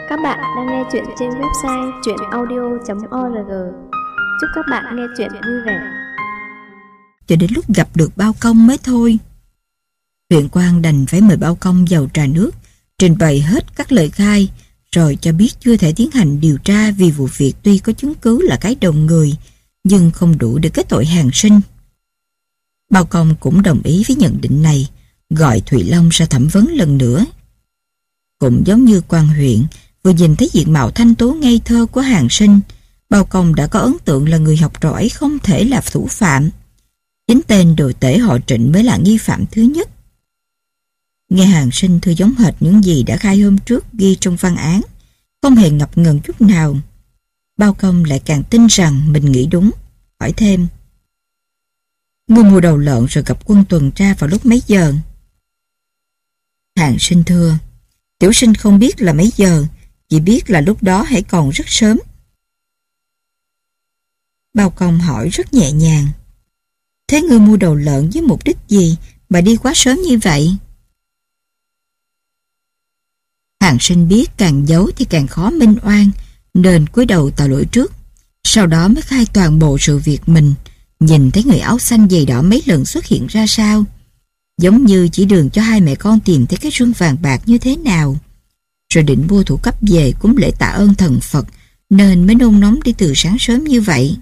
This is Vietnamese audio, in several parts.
Các bạn đang nghe chuyện trên website truyệnaudio.org. Chúc các bạn nghe chuyện vui vẻ. Cho đến lúc gặp được Bao Công mới thôi. Huyện quan đành phải mời Bao Công vào trà nước, trình bày hết các lời khai, rồi cho biết chưa thể tiến hành điều tra vì vụ việc tuy có chứng cứ là cái đầu người, nhưng không đủ để kết tội hàng sinh. Bao Công cũng đồng ý với nhận định này, gọi Thụy Long ra thẩm vấn lần nữa. Cũng giống như quan huyện, vừa nhìn thấy diện mạo thanh tú ngây thơ của hàng sinh, Bao Công đã có ấn tượng là người học trò ấy không thể là thủ phạm. Chính tên đồ tể họ Trịnh mới là nghi phạm thứ nhất. Nghe hàng sinh thưa giống hệt những gì đã khai hôm trước ghi trong văn án, không hề ngập ngừng chút nào. Bao Công lại càng tin rằng mình nghĩ đúng, hỏi thêm: "Ngươi mua đầu lợn rồi gặp quân tuần tra vào lúc mấy giờ?" Hàng sinh thưa: "Tiểu sinh không biết là mấy giờ, chỉ biết là lúc đó hãy còn rất sớm." Bao Công hỏi rất nhẹ nhàng: "Thế ngươi mua đầu lợn với mục đích gì mà đi quá sớm như vậy?" Hàng sinh biết càng giấu thì càng khó minh oan, nên cúi đầu tạ lỗi trước, sau đó mới khai toàn bộ sự việc mình nhìn thấy người áo xanh giày đỏ mấy lần xuất hiện ra sao, giống như chỉ đường cho hai mẹ con tìm thấy cái rương vàng bạc như thế nào, rồi định mua thủ cấp về cúng lễ tạ ơn thần Phật nên mới nôn nóng đi từ sáng sớm như vậy.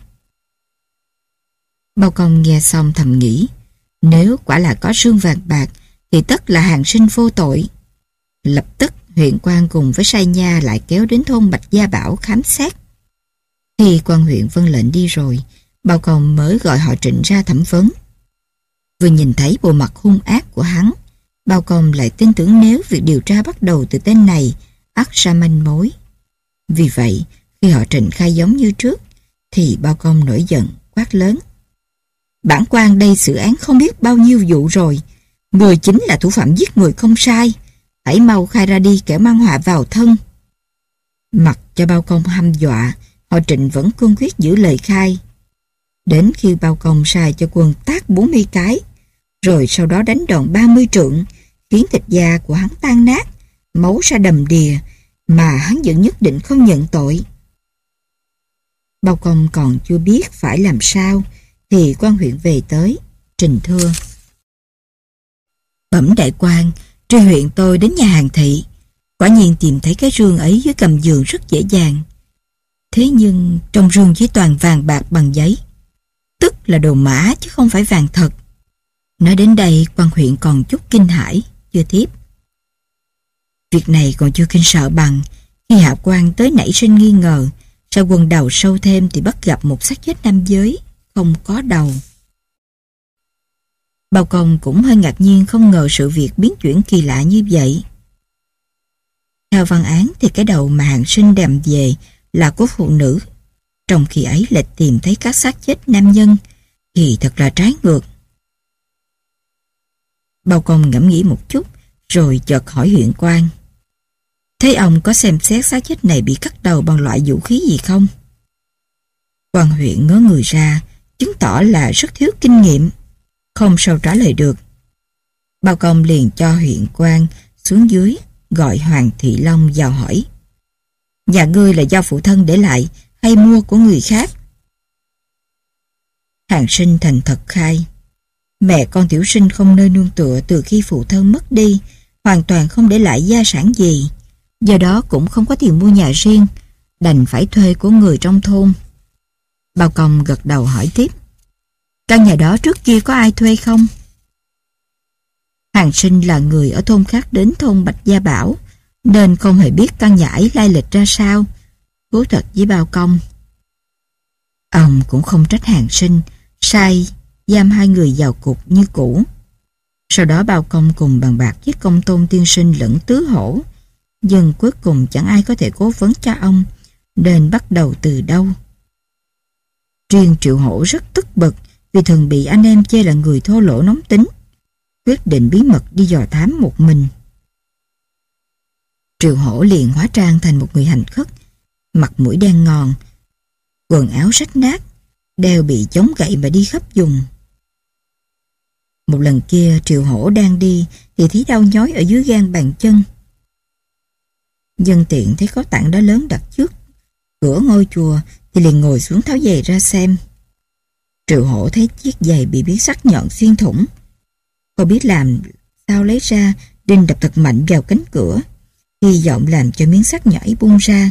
Bao Công nghe xong thầm nghĩ, nếu quả là có rương vàng bạc thì tất là hàng sinh vô tội. Lập tức huyện quan cùng với sai nha lại kéo đến thôn Bạch Gia Bảo khám xét. Khi quan huyện vâng lệnh đi rồi, Bao Công mới gọi họ Trịnh ra thẩm vấn. Vừa nhìn thấy bộ mặt hung ác của hắn, Bao Công lại tin tưởng nếu việc điều tra bắt đầu từ tên này, ắt ra manh mối. Vì vậy, khi họ Trịnh khai giống như trước, thì Bao Công nổi giận, quát lớn: "Bản quan đây xử án không biết bao nhiêu vụ rồi, người chính là thủ phạm giết người không sai, hãy mau khai ra đi kẻo mang họa vào thân." Mặc cho Bao Công hăm dọa, họ Trịnh vẫn cương quyết giữ lời khai. Đến khi Bao Công sai cho quân tát 40 cái, rồi sau đó đánh đòn 30 trượng, khiến thịt da của hắn tan nát, máu ra đầm đìa, mà hắn vẫn nhất định không nhận tội. Bao Công còn chưa biết phải làm sao, thì quan huyện về tới, trình thưa: "Bẩm đại quan, tri huyện tôi đến nhà hàng thị, quả nhiên tìm thấy cái rương ấy dưới gầm giường rất dễ dàng. Thế nhưng trong rương chỉ toàn vàng bạc bằng giấy, tức là đồ mã chứ không phải vàng thật." Nói đến đây, quan huyện còn chút kinh hãi, chưa tiếp: "Việc này còn chưa kinh sợ bằng khi hạ quan tới nảy sinh nghi ngờ, sau quần đầu sâu thêm thì bắt gặp một xác chết nam giới, không có đầu." Bao Công cũng hơi ngạc nhiên, không ngờ sự việc biến chuyển kỳ lạ như vậy. Theo văn án thì cái đầu mà hàng sinh đem về là của phụ nữ, trong khi ấy lại tìm thấy các xác chết nam nhân, thì thật là trái ngược. Bao Công ngẫm nghĩ một chút, rồi chợt hỏi huyện quan: "Thế ông có xem xét xác chết này bị cắt đầu bằng loại vũ khí gì không?" Quan huyện ngớ người ra, chứng tỏ là rất thiếu kinh nghiệm, không sao trả lời được. Bao Công liền cho huyện quan xuống dưới gọi Hoàng Thị Long vào hỏi: "Nhà ngươi là do phụ thân để lại hay mua của người khác?" Hàng sinh thành thật khai: "Mẹ con tiểu sinh không nơi nương tựa từ khi phụ thân mất đi, hoàn toàn không để lại gia sản gì, do đó cũng không có tiền mua nhà riêng, đành phải thuê của người trong thôn." Bao Công gật đầu hỏi tiếp: "Căn nhà đó trước kia có ai thuê không?" Hàng sinh là người ở thôn khác đến thôn Bạch Gia Bảo, nên không hề biết căn nhà ấy lai lịch ra sao, thú thật với Bao Công. Ông cũng không trách hàng sinh sai giam hai người vào cục như cũ. Sau đó Bao Công cùng bàn bạc với Công Tôn tiên sinh lẫn Tứ Hổ, nhưng cuối cùng chẳng ai có thể cố vấn cho ông nên bắt đầu từ đâu. Riêng Triệu Hổ rất tức bực vì thường bị anh em chê là người thô lỗ nóng tính, quyết định bí mật đi dò thám một mình. Triệu Hổ liền hóa trang thành một người hành khất, mặt mũi đen ngòm, quần áo rách nát, đeo bị chống gậy mà đi khắp vùng. Một lần kia Triệu Hổ đang đi thì thấy đau nhói ở dưới gan bàn chân. Nhân tiện thấy có tảng đá lớn đặt trước cửa ngôi chùa thì liền ngồi xuống tháo giày ra xem. Triệu Hổ thấy chiếc giày bị miếng sắt nhọn xuyên thủng. Không biết làm sao lấy ra, đinh đập thật mạnh vào cánh cửa, hy vọng làm cho miếng sắt nhảy bung ra.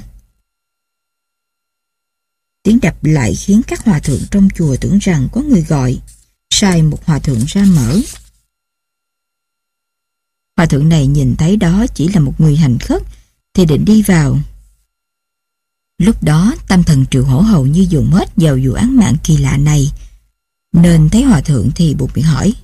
Tiếng đập lại khiến các hòa thượng trong chùa tưởng rằng có người gọi, sai một hòa thượng ra mở. Hòa thượng này nhìn thấy đó chỉ là một người hành khất thì định đi vào. Lúc đó tâm thần Triệu Hổ hầu như dồn hết vào vụ án mạng kỳ lạ này, nên thấy hòa thượng thì buộc miệng hỏi: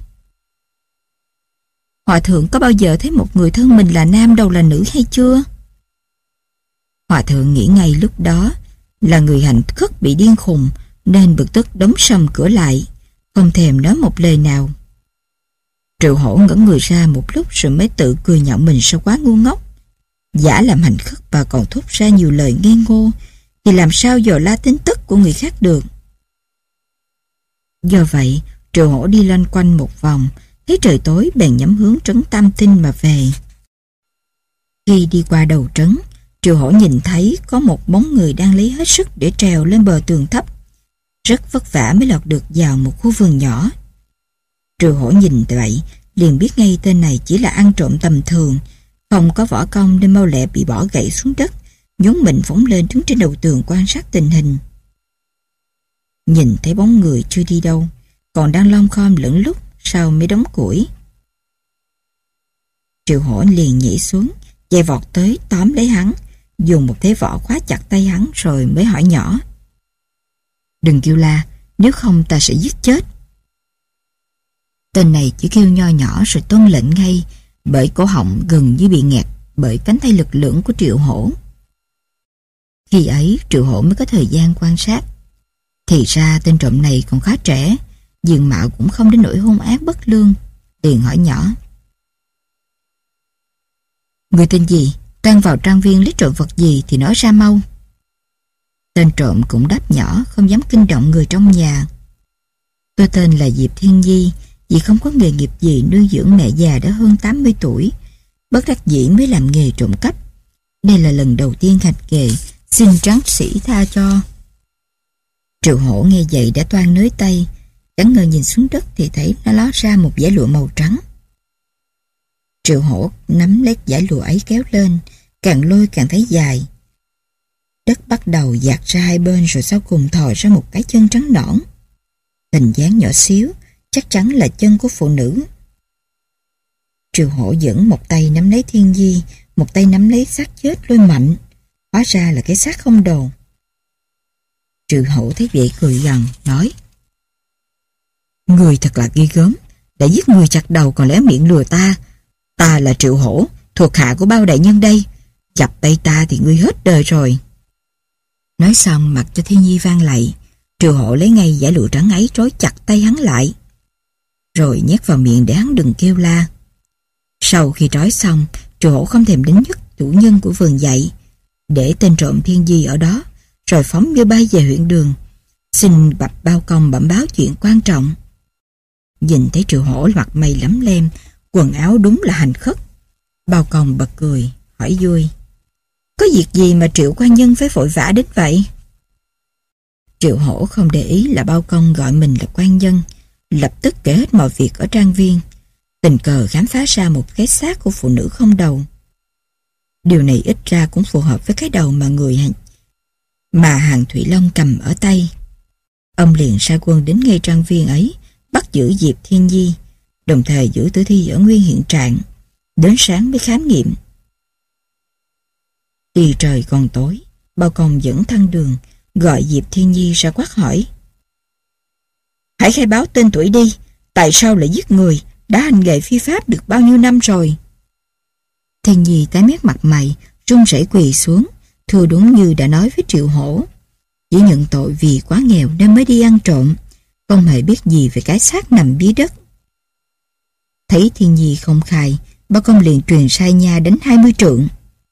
Hòa thượng có bao giờ thấy một người thân mình là nam đầu là nữ hay chưa? Hòa thượng nghĩ ngay lúc đó là người hành khất bị điên khùng, nên bực tức đóng sầm cửa lại, không thèm nói một lời nào. Triệu Hổ ngẩn người ra một lúc rồi mới tự cười nhạo mình sao quá ngu ngốc. Giả làm hành khất và còn thốt ra nhiều lời ngây ngô thì làm sao dò la tin tức của người khác được. Do vậy Triệu Hổ đi loanh quanh một vòng, thấy trời tối bèn nhắm hướng trấn Tam Tinh mà về. Khi đi qua đầu trấn, Triệu Hổ nhìn thấy có một bóng người đang lấy hết sức để trèo lên bờ tường thấp. Rất vất vả mới lọt được vào một khu vườn nhỏ. Triệu Hổ nhìn vậy liền biết ngay tên này chỉ là ăn trộm tầm thường, không có võ công nên mau lẹ bị bỏ gãy xuống đất, nhún mình phóng lên đứng trên đầu tường quan sát tình hình. Nhìn thấy bóng người chưa đi đâu, còn đang lom khom lẫn lúc sau mới đóng củi. Triệu Hổ liền nhảy xuống, chạy vọt tới tóm lấy hắn, dùng một thế võ khóa chặt tay hắn rồi mới hỏi nhỏ: Đừng kêu la, nếu không ta sẽ giết chết. Tên này chỉ kêu nho nhỏ rồi tuân lệnh ngay, bởi cổ họng gần như bị nghẹt bởi cánh tay lực lưỡng của Triệu Hổ. Khi ấy Triệu Hổ mới có thời gian quan sát. Thì ra tên trộm này còn khá trẻ, diện mạo cũng không đến nỗi hung ác bất lương. Liền hỏi nhỏ: Người tên gì? Đang vào trang viên lấy trộm vật gì thì nói ra mau. Tên trộm cũng đáp nhỏ, không dám kinh động người trong nhà: Tôi tên là Diệp Thiên Nhi, vì không có nghề nghiệp gì nuôi dưỡng mẹ già đã hơn 80 tuổi, bất đắc dĩ mới làm nghề trộm cắp. Đây là lần đầu tiên hành nghề, xin tráng sĩ tha cho. Triệu Hổ nghe vậy đã toan nới tay, chẳng ngờ nhìn xuống đất thì thấy nó ló ra một dải lụa màu trắng. Triệu Hổ nắm lấy dải lụa ấy kéo lên, càng lôi càng thấy dài. Đất bắt đầu dạt ra hai bên rồi sau cùng thò ra một cái chân trắng nõn. Hình dáng nhỏ xíu, chắc chắn là chân của phụ nữ. Triệu Hổ dẫn một tay nắm lấy Thiên Nhi, một tay nắm lấy xác chết lôi mạnh. Hóa ra là cái xác không đầu. Triệu Hổ thấy vậy cười gằn, nói: Người thật là ghê gớm, đã giết người chặt đầu còn lẽ miệng lừa ta. Ta là Triệu Hổ, thuộc hạ của Bao đại nhân đây. Chặt tay ta thì ngươi hết đời rồi. Nói xong mặc cho Thiên Nhi vang lạy. Triệu Hổ lấy ngay dải lụa trắng ấy trói chặt tay hắn lại, rồi nhét vào miệng để hắn đừng kêu la. Sau khi trói xong, Triệu Hổ không thèm đến nhắc chủ nhân của vườn dậy, để tên trộm Thiên Nhi ở đó, rồi phóng như bay về huyện đường, xin bạch Bao Công bẩm báo chuyện quan trọng. Nhìn thấy Triệu Hổ mặt mày lấm lem, quần áo đúng là hành khất, Bao Công bật cười, hỏi vui: Có việc gì mà Triệu quan nhân phải vội vã đến vậy? Triệu Hổ không để ý là Bao Công gọi mình là quan nhân, lập tức kể hết mọi việc ở trang viên, tình cờ khám phá ra một cái xác của phụ nữ không đầu. Điều này ít ra cũng phù hợp với cái đầu mà Hàn Thủy Long cầm ở tay. Ông liền sai quân đến ngay trang viên ấy, bắt giữ Diệp Thiên Nhi, đồng thời giữ tử thi ở nguyên hiện trạng, đến sáng mới khám nghiệm. Khi trời còn tối, Bao Công dẫn Thăng Đường gọi Diệp Thiên Nhi ra quát hỏi: Hãy khai báo tên tuổi đi, tại sao lại giết người, đã hành nghề phi pháp được bao nhiêu năm rồi? Thiên Nhi tái mét mặt mày, run rẩy quỳ xuống, thưa đúng như đã nói với Triệu Hổ. Chỉ nhận tội vì quá nghèo nên mới đi ăn trộm, không hề biết gì về cái xác nằm dưới đất. Thấy Thiên Nhi không khai, Bao Công liền truyền sai nha đánh 20 trượng.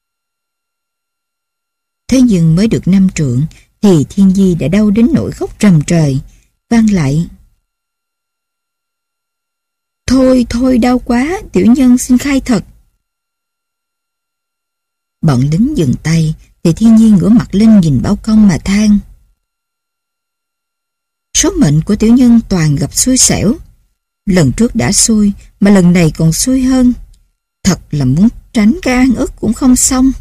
Thế nhưng mới được 5 trượng thì Thiên Nhi đã đau đến nỗi khóc rầm trời, vang lại: Thôi đau quá, tiểu nhân xin khai thật. Bọn lính dừng tay thì Thiên Nhi ngửa mặt lên nhìn bao công mà than. Số mệnh của tiểu nhân toàn gặp xui xẻo. Lần trước đã xui mà lần này còn xui hơn. Thật là muốn tránh cái oan ức cũng không xong.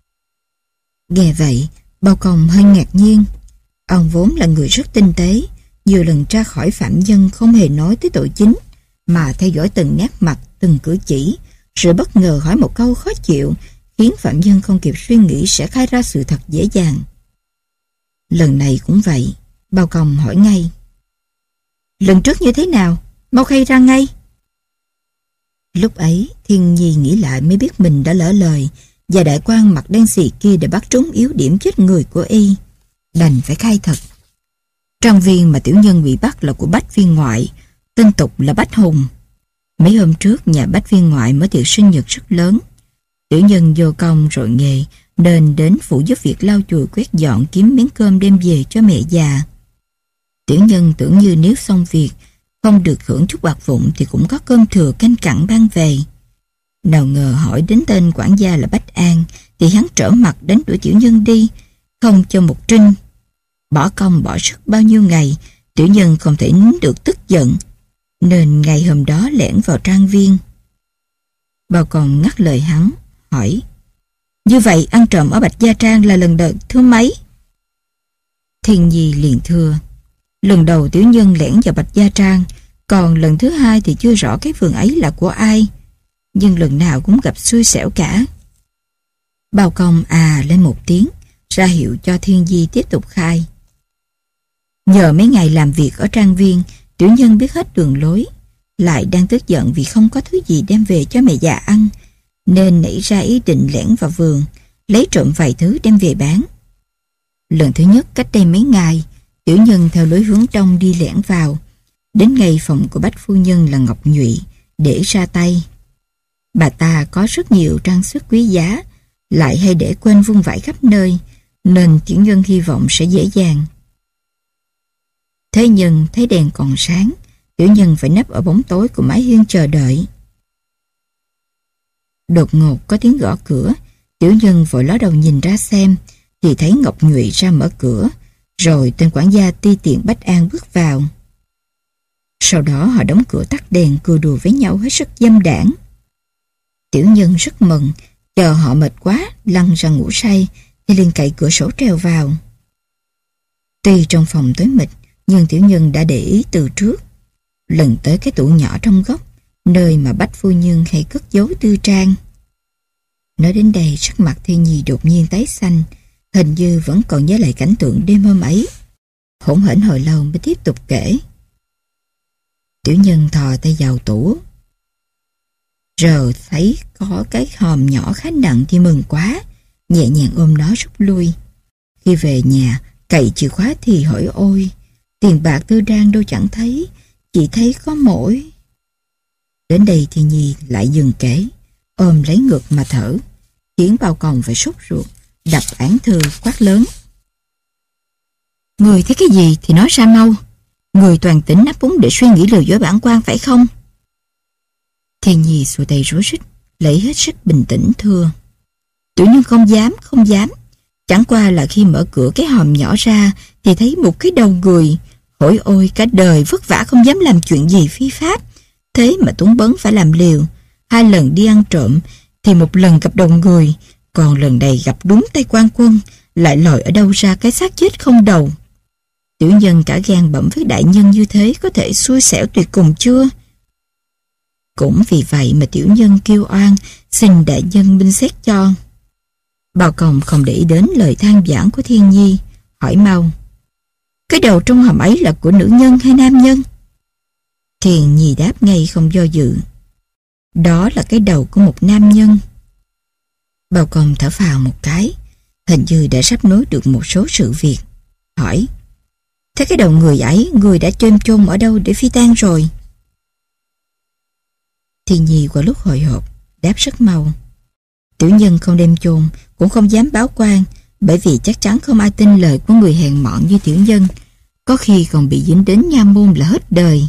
Nghe vậy, bao công hơi ngạc nhiên. Ông vốn là người rất tinh tế, nhiều lần ra khỏi phạm nhân không hề nói tới tội chính, mà theo dõi từng nét mặt, từng cử chỉ, rồi bất ngờ hỏi một câu khó chịu, khiến phạm nhân không kịp suy nghĩ sẽ khai ra sự thật dễ dàng. Lần này cũng vậy, bao công hỏi ngay. Lần trước như thế nào? Mau khai ra ngay. Lúc ấy, Thiên Nhi nghĩ lại mới biết mình đã lỡ lời, và đại quan mặt đen xì kia đã bắt trúng yếu điểm chết người của y. Đành phải khai thật. Trang viên mà tiểu nhân bị bắt là của Bách viên ngoại, tên tục là Bách Hùng. Mấy hôm trước nhà Bách viên ngoại mở tiệc sinh nhật rất lớn. Tiểu nhân vô công rồi nghề, nên đến phụ giúp việc lau chùi quét dọn kiếm miếng cơm đem về cho mẹ già. Tiểu nhân tưởng như nếu xong việc, không được hưởng chút bạc vụn thì cũng có cơm thừa canh cặn ban về. Nào ngờ hỏi đến tên quản gia là Bách An, thì hắn trở mặt đánh đuổi tiểu nhân đi, không cho một trinh. Bỏ công bỏ sức bao nhiêu ngày, tiểu nhân không thể nín được tức giận, nên ngày hôm đó lẻn vào trang viên. Bao còn ngắt lời hắn, hỏi: Như vậy ăn trộm ở Bạch Gia Trang là lần đầu thứ mấy? Thiên Nhi liền thưa: Lần đầu tiểu nhân lẻn vào Bạch Gia Trang, còn lần thứ hai thì chưa rõ cái vườn ấy là của ai, nhưng lần nào cũng gặp xui xẻo cả. Bao công lên một tiếng, ra hiệu cho Thiên Nhi tiếp tục khai. Nhờ mấy ngày làm việc ở trang viên, tiểu nhân biết hết đường lối, lại đang tức giận vì không có thứ gì đem về cho mẹ già ăn, nên nảy ra ý định lẻn vào vườn, lấy trộm vài thứ đem về bán. Lần thứ nhất cách đây mấy ngày, tiểu nhân theo lối hướng đông đi lẻn vào, đến ngay phòng của Bách phu nhân là Ngọc Nhụy để ra tay. Bà ta có rất nhiều trang sức quý giá, lại hay để quên vung vãi khắp nơi, nên tiểu nhân hy vọng sẽ dễ dàng. Thế nhưng thấy đèn còn sáng, tiểu nhân phải nấp ở bóng tối của mái hiên chờ đợi. Đột ngột có tiếng gõ cửa, tiểu nhân vội ló đầu nhìn ra xem, thì thấy Ngọc Nhụy ra mở cửa, rồi tên quản gia ti tiện Bách An bước vào. Sau đó họ đóng cửa tắt đèn, cười đùa với nhau hết sức dâm đãng. Tiểu nhân rất mừng, chờ họ mệt quá lăn ra ngủ say thì liền cậy cửa sổ trèo vào. Tuy trong phòng tối mịt, nhưng tiểu nhân đã để ý từ trước. Lần tới cái tủ nhỏ trong góc, nơi mà Bách phu nhân hay cất giấu tư trang. Nói đến đây, sắc mặt Thiên Nhi đột nhiên tái xanh, hình như vẫn còn nhớ lại cảnh tượng đêm hôm ấy. Hỗn hển hồi lâu mới tiếp tục kể. Tiểu nhân thò tay vào tủ, rồi thấy có cái hòm nhỏ khá nặng thì mừng quá, nhẹ nhàng ôm nó rút lui. Khi về nhà, cậy chìa khóa thì hỏi ôi, tiền bạc tư trang đâu chẳng thấy, chỉ thấy có mỗi. Đến đây thì Nhi lại dừng kể, ôm lấy ngực mà thở, khiến bao còng phải sốt ruột, đập án thư quát lớn. Người thấy cái gì thì nói ra mau, người toàn tỉnh nắp búng để suy nghĩ lừa dối bản quan phải không? Thiên Nhi xua tay rối rít, lấy hết sức bình tĩnh thưa. Tiểu nhân không dám. Chẳng qua là khi mở cửa cái hòm nhỏ ra thì thấy một cái đầu người. Hỡi ôi, cả đời vất vả không dám làm chuyện gì phi pháp, thế mà túng bấn phải làm liều. 2 lần đi ăn trộm thì một lần gặp đầu người, còn lần này gặp đúng tay quan quân, lại lòi ở đâu ra cái xác chết không đầu. Tiểu nhân cả gan bẩm với đại nhân như thế có thể xui xẻo tuyệt cùng chưa? Cũng vì vậy mà tiểu nhân kêu oan, xin đại nhân minh xét cho. Bao Công không để ý đến lời than vãn của Thiên Nhi, hỏi mau. Cái đầu trong hòm ấy là của nữ nhân hay nam nhân? Thiên Nhi đáp ngay không do dự. Đó là cái đầu của một nam nhân. Bao Công thở phào một cái, hình như đã sắp nối được một số sự việc. Hỏi, thế cái đầu người ấy, người đã chôn ở đâu để phi tang rồi? Thiên Nhi qua lúc hồi hộp, đáp rất mau. Tiểu nhân không đem chôn, cũng không dám báo quan, bởi vì chắc chắn không ai tin lời của người hèn mọn như tiểu nhân, có khi còn bị dính đến nha môn là hết đời.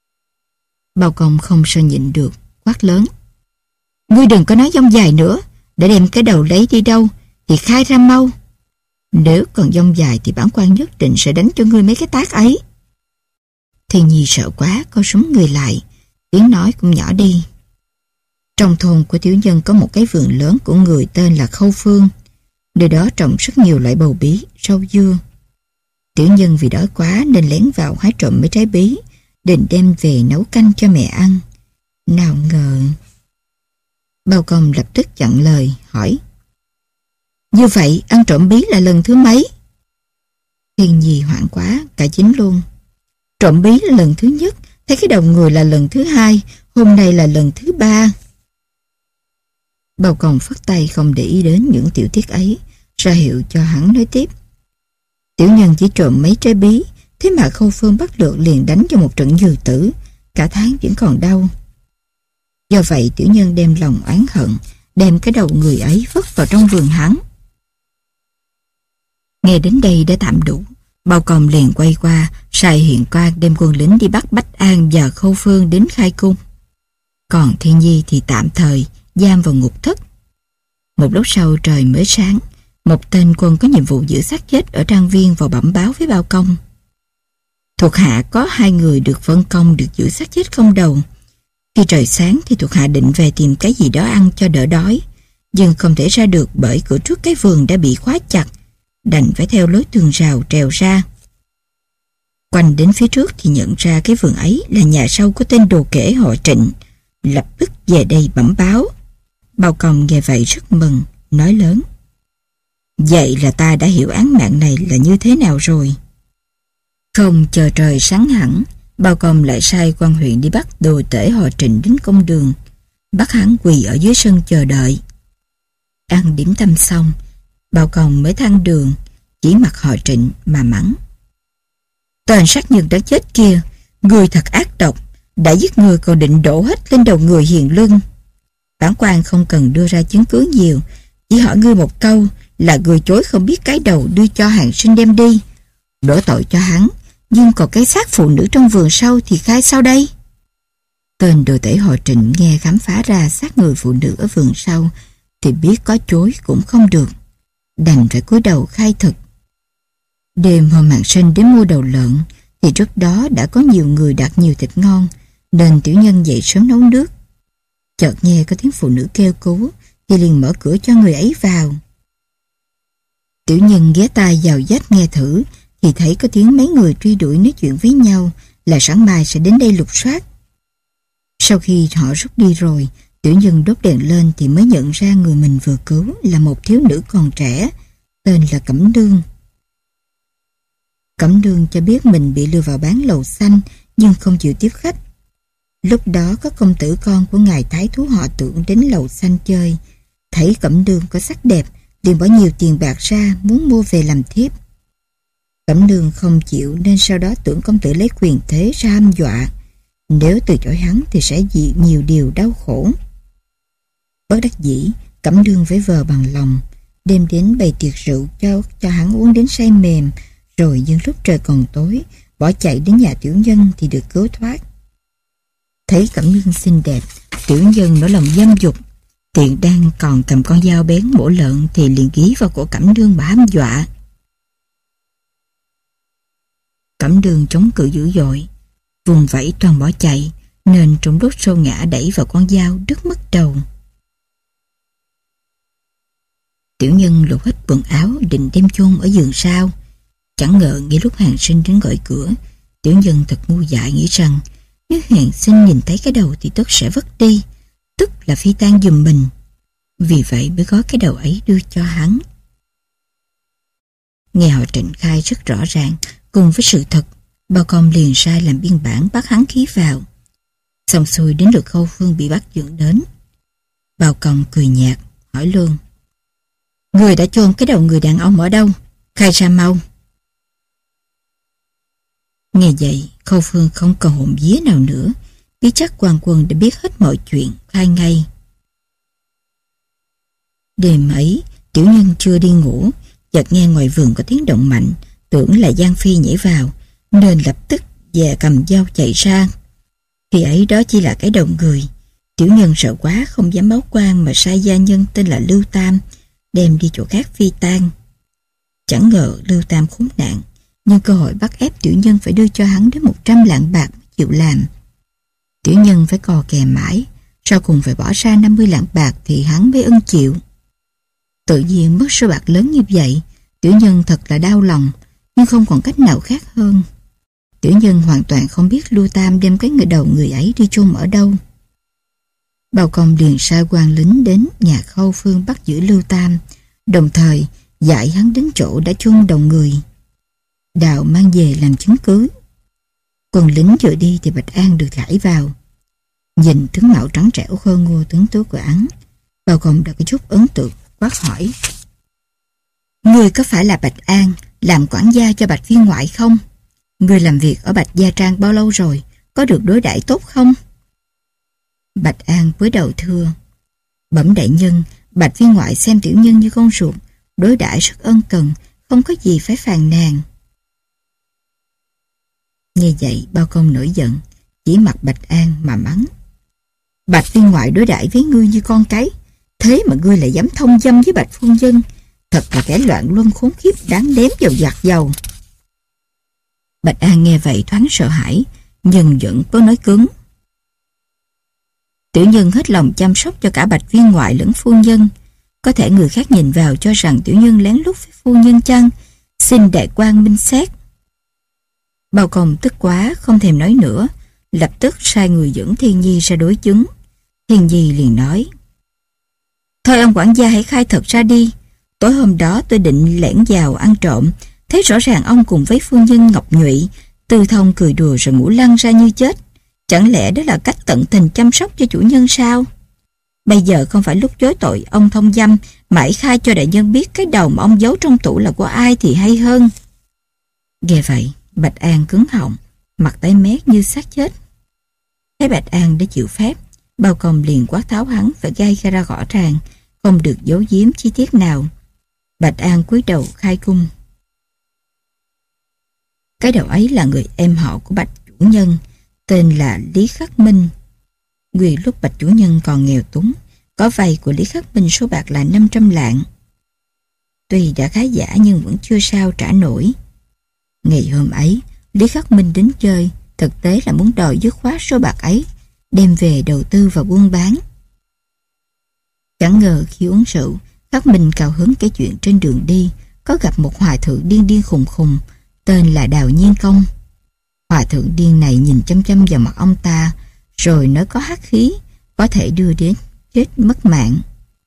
Bao Công không sao nhịn được, quát lớn. Ngươi đừng có nói dông dài nữa, Để đem cái đầu lấy đi đâu thì khai ra mau. Nếu còn dông dài thì bản quan nhất định sẽ đánh cho ngươi mấy cái tát ấy. Thiên Nhi sợ quá, co súng người lại, tiếng nói cũng nhỏ đi. Trong thôn của tiểu nhân có một cái vườn lớn của người tên là Khâu Phương. Nơi đó trồng rất nhiều loại bầu bí, rau dưa. Tiểu nhân vì đói quá nên lén vào hái trộm mấy trái bí, định đem về nấu canh cho mẹ ăn. Nào ngờ... Bao Công lập tức chặn lời, hỏi: Như vậy ăn trộm bí là lần thứ mấy? Thiên Nhi hoảng quá, cả chính luôn. Trộm bí là lần thứ nhất, thấy cái đầu người là lần thứ hai, hôm nay là lần thứ ba. Bao Công phất tay không để ý đến những tiểu tiết ấy, ra hiệu cho hắn nói tiếp. Tiểu nhân chỉ trộm mấy trái bí, thế mà Khâu Phương bắt được liền đánh cho một trận dừ tử, cả tháng vẫn còn đau. Do vậy tiểu nhân đem lòng oán hận, đem cái đầu người ấy vứt vào trong vườn hắn. Nghe đến đây đã tạm đủ, Bao Công liền quay qua, sai Hiện Quan đem quân lính đi bắt Bách An và Khâu Phương đến khai cung. Còn Thiên Nhi thì tạm thời giam vào ngục thất. Một lúc sau trời mới sáng, một tên quân có nhiệm vụ giữ xác chết ở trang viên vào bẩm báo với Bao Công. Thuộc hạ có 2 người được phân công được giữ xác chết không đầu. Khi trời sáng thì thuộc hạ định về tìm cái gì đó ăn cho đỡ đói, nhưng không thể ra được bởi cửa trước cái vườn đã bị khóa chặt, đành phải theo lối tường rào trèo ra. Quanh đến phía trước thì nhận ra cái vườn ấy là nhà sau của tên đồ kể họ Trịnh, lập tức về đây bẩm báo. Bao Công nghe vậy rất mừng, nói lớn: Vậy là ta đã hiểu án mạng này là như thế nào rồi. Không chờ trời sáng hẳn, Bao Công lại sai quan huyện đi bắt đồ tể họ Trịnh đến công đường, bắt hắn quỳ ở dưới sân chờ đợi. Ăn điểm tâm xong, Bao Công mới thang đường, chỉ mặt họ Trịnh mà mắng: Tên sát nhân đã chết kia, người thật ác độc, đã giết người còn định đổ hết lên đầu người hiền lương. Bản quan không cần đưa ra chứng cứ nhiều, chỉ hỏi ngươi một câu là người chối không biết cái đầu đưa cho hàng sinh đem đi, đổ tội cho hắn, nhưng còn cái xác phụ nữ trong vườn sau thì khai sao đây? Tên đồ tể họ Trịnh nghe khám phá ra xác người phụ nữ ở vườn sau thì biết có chối cũng không được, đành phải cúi đầu khai thực. Đêm hôm hàng sinh đến mua đầu lợn thì trước đó đã có nhiều người đặt nhiều thịt ngon, nên tiểu nhân dậy sớm nấu nước. Chợt nghe có tiếng phụ nữ kêu cứu thì liền mở cửa cho người ấy vào. Tiểu nhân ghé tai vào vách nghe thử thì thấy có tiếng mấy người truy đuổi nói chuyện với nhau là sáng mai sẽ đến đây lục soát. Sau khi họ rút đi rồi, tiểu nhân đốt đèn lên thì mới nhận ra người mình vừa cứu là một thiếu nữ còn trẻ, tên là Cẩm Nương. Cẩm Nương cho biết mình bị lừa vào bán lầu xanh nhưng không chịu tiếp khách. Lúc đó có công tử con của ngài thái thú họ Tưởng đến lầu xanh chơi, thấy Cẩm Nương có sắc đẹp liền bỏ nhiều tiền bạc ra muốn mua về làm thiếp. Cẩm Nương không chịu nên sau đó Tưởng công tử lấy quyền thế ra hăm dọa, nếu từ chối hắn thì sẽ chịu nhiều điều đau khổ. Bất đắc dĩ, Cẩm Nương phải vờ bằng lòng, đêm đến bày tiệc rượu cho hắn uống đến say mềm, rồi nhưng lúc trời còn tối bỏ chạy đến nhà tiểu nhân thì được cứu thoát. Thấy Cẩm Nương xinh đẹp, tiểu nhân nổi lòng dâm dục, tiện đang còn cầm con dao bén mổ lợn thì liền ghi vào cổ Cẩm Nương mà hăm dọa. Cẩm Nương chống cự dữ dội, vùng vẫy toàn bỏ chạy, nên trong lúc sâu ngã đẩy vào con dao đứt mất đầu. Tiểu nhân lột hết quần áo định đem chôn ở giường sau. Chẳng ngờ ngay lúc hàng sinh đến gọi cửa, tiểu nhân thật ngu dại nghĩ rằng nếu hàng sinh nhìn thấy cái đầu thì tất sẽ vứt đi, tức là phi tang giùm mình. Vì vậy mới gói cái đầu ấy đưa cho hắn. Nghe họ Trịnh khai rất rõ ràng cùng với sự thật, Bao Công liền sai làm biên bản bắt hắn ký vào. Xong xuôi đến lượt Khâu Phương bị bắt dựng đến. Bao Công cười nhạt hỏi luôn: Người đã chôn cái đầu người đàn ông ở đâu? Khai ra mau. Nghe vậy, Khâu Phương không còn hồn vía nào nữa, biết chắc quan quân đã biết hết mọi chuyện, khai ngay. Đêm ấy, tiểu nhân chưa đi ngủ, chợt nghe ngoài vườn có tiếng động mạnh, tưởng là Giang Phi nhảy vào, nên lập tức về cầm dao chạy ra. Khi ấy đó chỉ là cái đầu người, Tiểu nhân sợ quá không dám báo quan mà sai gia nhân tên là Lưu Tam đem đi chỗ khác phi tang. Chẳng ngờ Lưu Tam khốn nạn, nhưng cơ hội bắt ép tiểu nhân phải đưa cho hắn đến 100 lạng bạc mới chịu làm. Tiểu nhân phải cò kè mãi, sau cùng phải bỏ ra 50 lạng bạc thì hắn mới ưng chịu. Tự nhiên mất số bạc lớn như vậy, tiểu nhân thật là đau lòng, nhưng không còn cách nào khác hơn. Tiểu nhân hoàn toàn không biết Lưu Tam đem cái đầu người ấy đi chôn ở đâu. Bao Công liền sai quan lính đến nhà Khâu Phương bắt giữ Lưu Tam, đồng thời giải hắn đến chỗ đã chôn đầu người. Đào mang về làm chứng cứ. Quân lính vừa đi thì Bạch An được thải vào. Nhìn tướng mạo trắng trẻo khôi ngô tuấn tú của hắn, Bao Công đã có chút ấn tượng, quát hỏi: "Ngươi có phải là Bạch An, làm quản gia cho Bạch Viên ngoại không? Ngươi làm việc ở Bạch Gia Trang bao lâu rồi, có được đối đãi tốt không?" Bạch An cúi đầu thưa: "Bẩm đại nhân, Bạch Viên ngoại xem tiểu nhân như con ruột, đối đãi rất ân cần, không có gì phải phàn nàn." Nghe vậy Bao Công nổi giận, chỉ mặt Bạch An mà mắng: "Bạch Viên ngoại đối đãi với ngươi như con cái, thế mà ngươi lại dám thông dâm với Bạch phu nhân, thật là kẻ loạn luân khốn khiếp đáng đếm vào giặt dầu." Bạch An nghe vậy thoáng sợ hãi, nhưng vẫn có nói cứng: "Tiểu nhân hết lòng chăm sóc cho cả Bạch Viên ngoại lẫn phu nhân, có thể người khác nhìn vào cho rằng tiểu nhân lén lút với phu nhân chăng? Xin đại quan minh xét." Bao Công tức quá không thèm nói nữa, lập tức sai người dẫn Thiên Nhi ra đối chứng. Thiên Nhi liền nói: "Thôi ông quản gia hãy khai thật ra đi. Tối hôm đó tôi định lẻn vào ăn trộm, thấy rõ ràng ông cùng với phu nhân Ngọc Nhụy tư thông cười đùa rồi ngủ lăn ra như chết. Chẳng lẽ đó là cách tận tình chăm sóc cho chủ nhân sao? Bây giờ không phải lúc chối tội ông thông dâm, mãi khai cho đại nhân biết cái đầu mà ông giấu trong tủ là của ai thì hay hơn." Nghe vậy Bạch An cứng họng, mặt tái mét như xác chết. Thấy Bạch An đã chịu phép, Bao Công liền quát tháo hắn và gây ra rõ ràng, không được giấu giếm chi tiết nào. Bạch An cúi đầu khai cung: "Cái đầu ấy là người em họ của Bạch chủ nhân, tên là Lý Khắc Minh. Nguyên lúc Bạch chủ nhân còn nghèo túng, có vay của Lý Khắc Minh số bạc là 500 lạng. Tuy đã khá giả nhưng vẫn chưa sao trả nổi. Ngày hôm ấy, Lý Khắc Minh đến chơi, thực tế là muốn đòi dứt khoát số bạc ấy, đem về đầu tư và buôn bán. Chẳng ngờ khi uống rượu, Khắc Minh cao hứng kể chuyện trên đường đi, có gặp một hòa thượng điên điên khùng khùng, tên là Đào Nhiên Công. Hòa thượng điên này nhìn chăm chăm vào mặt ông ta, rồi nói có hắc khí, có thể đưa đến chết mất mạng.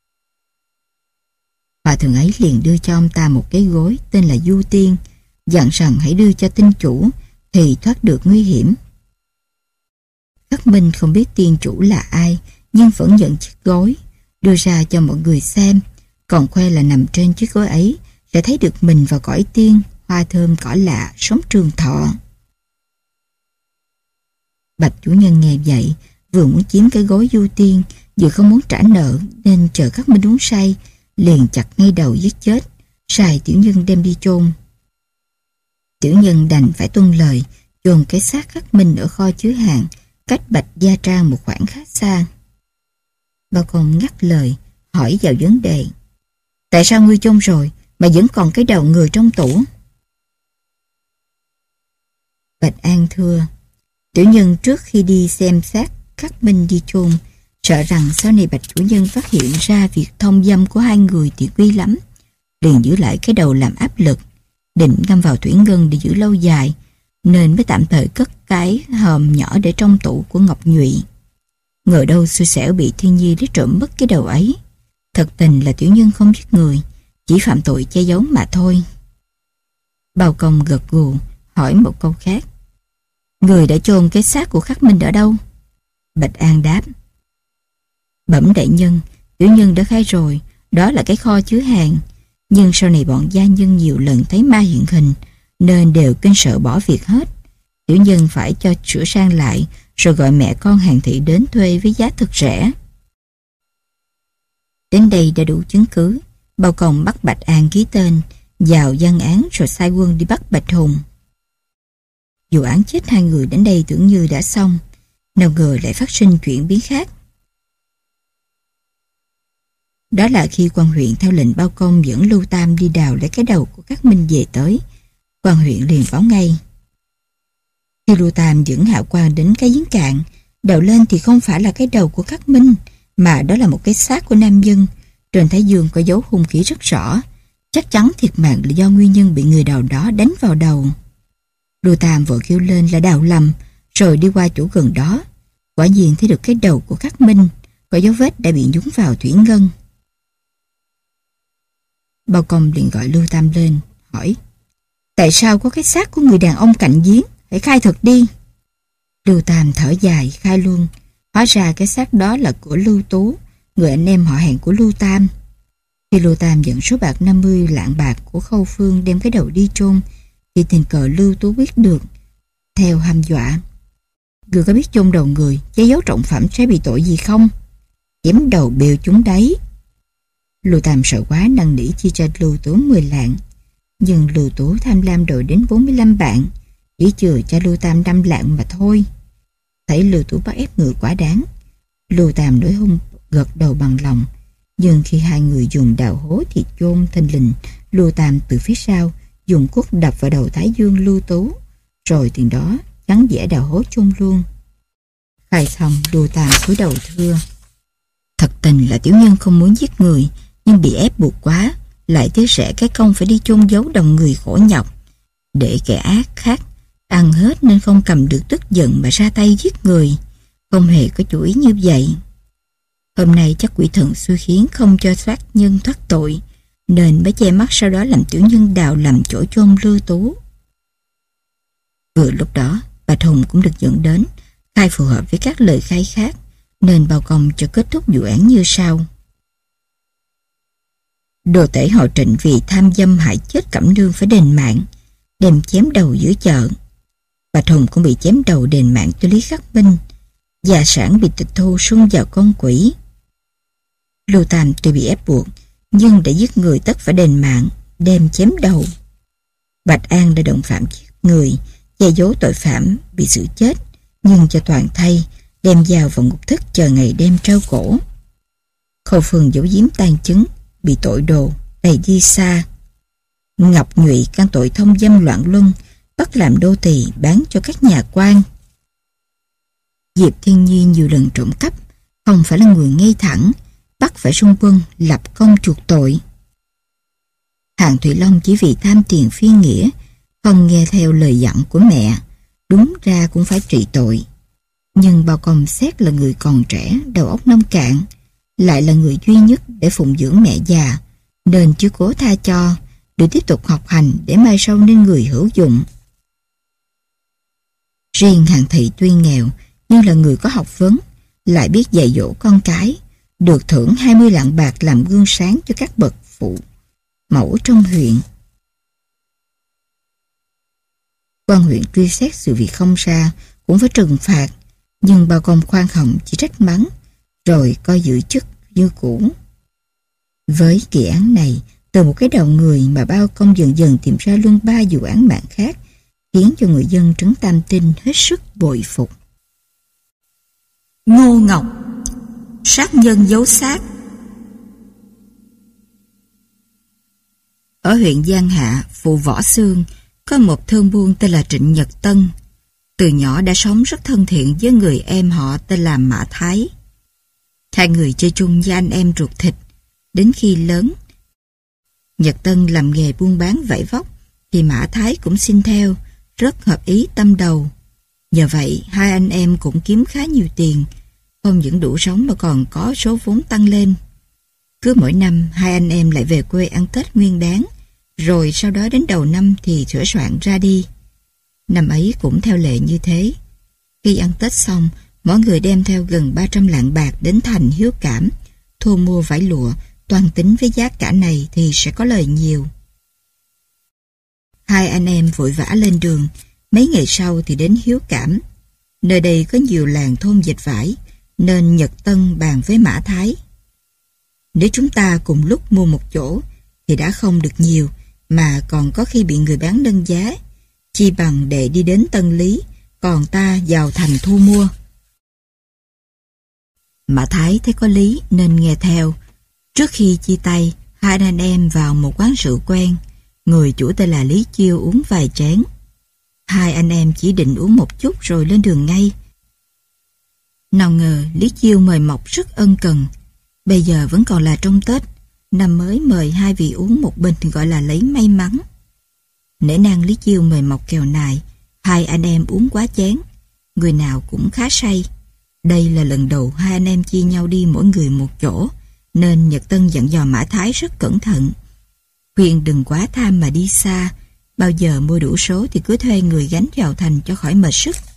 Hòa thượng ấy liền đưa cho ông ta một cái gối tên là Du Tiên, dặn rằng hãy đưa cho tinh chủ thì thoát được nguy hiểm. Khắc Minh không biết tiên chủ là ai, nhưng vẫn nhận chiếc gối, đưa ra cho mọi người xem, còn khoe là nằm trên chiếc gối ấy sẽ thấy được mình vào cõi tiên, hoa thơm cỏ lạ, sống trường thọ. Bạch chủ nhân nghe vậy, vừa muốn chiếm cái gối Du Tiên, vừa không muốn trả nợ nên chờ Khắc Minh uống say, liền chặt ngay đầu giết chết, sai tiểu nhân đem đi chôn. Tiểu nhân đành phải tuân lời, chôn cái xác Khắc Minh ở kho chứa hàng, cách Bạch Gia Trang một khoảng khá xa. Bao Công ngắt lời, hỏi vào vấn đề: "Tại sao ngươi chôn rồi mà vẫn còn cái đầu người trong tủ?" Bạch An thưa: "Tiểu nhân trước khi đi xem xác Khắc Minh đi chôn, sợ rằng sau này Bạch chủ nhân phát hiện ra việc thông dâm của hai người thì nguy lắm, liền giữ lại cái đầu làm áp lực, định ngâm vào thủy ngân để giữ lâu dài, nên mới tạm thời cất cái hòm nhỏ để trong tủ của Ngọc Nhụy. Ngờ đâu xui xẻo bị Thiên Nhi lấy trộm mất cái đầu ấy. Thật tình là tiểu nhân không giết người, chỉ phạm tội che giấu mà thôi." Bao Công gật gù, hỏi một câu khác: "Người đã chôn cái xác của Khắc Minh ở đâu?" Bạch An đáp: "Bẩm đại nhân, tiểu nhân đã khai rồi, đó là cái kho chứa hàng. Nhưng sau này bọn gia nhân nhiều lần thấy ma hiện hình, nên đều kinh sợ bỏ việc hết. Tiểu nhân phải cho sửa sang lại, rồi gọi mẹ con hàng thị đến thuê với giá thực rẻ." Đến đây đã đủ chứng cứ. Bao Công bắt Bạch An ký tên vào văn án, rồi sai quân đi bắt Bạch Hùng. Vụ án chết hai người đến đây tưởng như đã xong, nào ngờ lại phát sinh chuyển biến khác. Đó là khi quan huyện theo lệnh Bao Công dẫn Lưu Tam đi đào lấy cái đầu của Cát Minh về tới. Quan huyện liền báo ngay. Khi Lưu Tam dẫn hạ quan đến cái giếng cạn, đào lên thì không phải là cái đầu của Cát Minh, mà đó là một cái xác của nam nhân. Trên thái dương có dấu hung khí rất rõ. Chắc chắn thiệt mạng là do nguyên nhân bị người đào đó đánh vào đầu. Lưu Tam vội kêu lên là đào lầm, rồi đi qua chỗ gần đó. Quả nhiên thấy được cái đầu của Cát Minh, có dấu vết đã bị nhúng vào thủy ngân. Bao Công liền gọi Lưu Tam lên, hỏi: tại sao có cái xác của người đàn ông cạnh giếng? Hãy khai thật đi. Lưu Tam thở dài khai luôn. Hóa ra cái xác đó là của Lưu Tú, người anh em họ hàng của Lưu Tam. Khi Lưu Tam dẫn số bạc 50 lạng bạc của Khâu Phương đem cái đầu đi chôn, thì tình cờ Lưu Tú biết được, theo hăm dọa: người có biết chôn đầu người, che giấu trọng phẩm sẽ bị tội gì không? Chém đầu bều chúng đấy. Lưu Tam sợ quá năn nỉ chia cho Lưu Tú 10 lạng, nhưng Lưu Tú tham lam đòi đến 45 vạn, chỉ chừa cho Lưu Tam 5 lạng mà thôi. Thấy Lưu Tú bắt ép người quá đáng, Lưu Tam đối hung gật đầu bằng lòng. Nhưng khi hai người dùng đào hố thì chôn thình lình, Lưu Tam từ phía sau dùng cuốc đập vào đầu thái dương Lưu Tú, rồi tiền đó chắn dẻ đào hố chôn luôn. Khai xong, Lưu Tam cúi đầu thưa: thật tình là tiểu nhân không muốn giết người, nhưng bị ép buộc quá, lại tiếc rẻ cái công phải đi chôn giấu đồng người khổ nhọc, để kẻ ác khác ăn hết nên không cầm được tức giận mà ra tay giết người, không hề có chủ ý như vậy. Hôm nay chắc quỷ thần xui khiến không cho sát nhân thoát tội, nên mới che mắt sau đó làm tiểu nhân đào làm chỗ chôn Lưu Tú. Vừa lúc đó, Bạch Hùng cũng được dẫn đến, khai phù hợp với các lời khai khác, nên Bao Công cho kết thúc vụ án như sau. Đồ tể họ Trịnh vì tham dâm hại chết Cẩm Nương phải đền mạng, đem chém đầu giữa chợ. Bạch Hùng cũng bị chém đầu đền mạng cho Lý Khắc Minh, gia sản bị tịch thu sung vào con quỷ. Lưu Tam tuy bị ép buộc, nhưng để giết người tất phải đền mạng, đem chém đầu. Bạch An đã đồng phạm giết người, che giấu tội phạm bị xử chết, nhưng cho toàn thay, đem vào ngục thất chờ ngày đem treo cổ. Khâu Phương giấu giếm tang chứng, bị tội đồ, đầy đi xa. Ngọc Nhụy can tội thông dâm loạn luân, bắt làm đô tỳ bán cho các nhà quan. Diệp Thiên Nhi nhiều lần trộm cắp, không phải là người ngay thẳng, bắt phải xung quân lập công chuộc tội. Hạng Thủy Long chỉ vì tham tiền phi nghĩa, không nghe theo lời dặn của mẹ, đúng ra cũng phải trị tội. Nhưng Bao Công xét là người còn trẻ, đầu óc nông cạn, lại là người duy nhất để phụng dưỡng mẹ già, nên chưa cố tha cho, được tiếp tục học hành để mai sau nên người hữu dụng. Riêng Hạng Thị tuy nghèo, nhưng là người có học vấn, lại biết dạy dỗ con cái, được thưởng 20 lạng bạc làm gương sáng cho các bậc phụ mẫu trong huyện. Quan huyện truy xét sự việc không ra, cũng phải trừng phạt, nhưng Bao Công khoan hồng chỉ trách mắng, rồi coi giữ chức như cũ. Với kỳ án này, từ một cái đầu người mà Bao Công dần dần tìm ra luôn 3 vụ án mạng khác, khiến cho người dân Trấn Tam Tinh hết sức bội phục. Ngô Ngọc, sát nhân giấu xác. Ở huyện Giang Hạ, phụ Võ Xương, có một thương buôn tên là Trịnh Nhật Tân. Từ nhỏ đã sống rất thân thiện với người em họ tên là Mã Thái. Hai người chơi chung với anh em ruột thịt. Đến khi lớn, Nhật Tân làm nghề buôn bán vải vóc, thì Mã Thái cũng xin theo, rất hợp ý tâm đầu. Nhờ vậy, hai anh em cũng kiếm khá nhiều tiền, không những đủ sống mà còn có số vốn tăng lên. Cứ mỗi năm, hai anh em lại về quê ăn Tết Nguyên Đán, rồi sau đó đến đầu năm thì sửa soạn ra đi. Năm ấy cũng theo lệ như thế. Khi ăn Tết xong, mỗi người đem theo gần 300 lạng bạc đến thành Hiếu Cảm, thu mua vải lụa, toan tính với giá cả này thì sẽ có lời nhiều. Hai anh em vội vã lên đường, mấy ngày sau thì đến Hiếu Cảm. Nơi đây có nhiều làng thôn dệt vải, nên Nhật Tân bàn với Mã Thái: nếu chúng ta cùng lúc mua một chỗ thì đã không được nhiều, mà còn có khi bị người bán nâng giá, chi bằng để đi đến Tân Lý, còn ta vào thành thu mua. Mã Thái thấy có lý nên nghe theo. Trước khi chia tay, hai anh em vào một quán rượu quen. Người chủ tên là Lý Chiêu uống vài chén. Hai anh em chỉ định uống một chút rồi lên đường ngay. Nào ngờ Lý Chiêu mời mọc rất ân cần. Bây giờ vẫn còn là trong Tết, năm mới mời hai vị uống một bình gọi là lấy may mắn. Nể nang Lý Chiêu mời mọc kèo nài, hai anh em uống quá chén. Người nào cũng khá say. Đây là lần đầu hai anh em chia nhau đi mỗi người một chỗ, nên Nhật Tân dặn dò Mã Thái rất cẩn thận. Khuyên đừng quá tham mà đi xa, bao giờ mua đủ số thì cứ thuê người gánh vào thành cho khỏi mệt sức.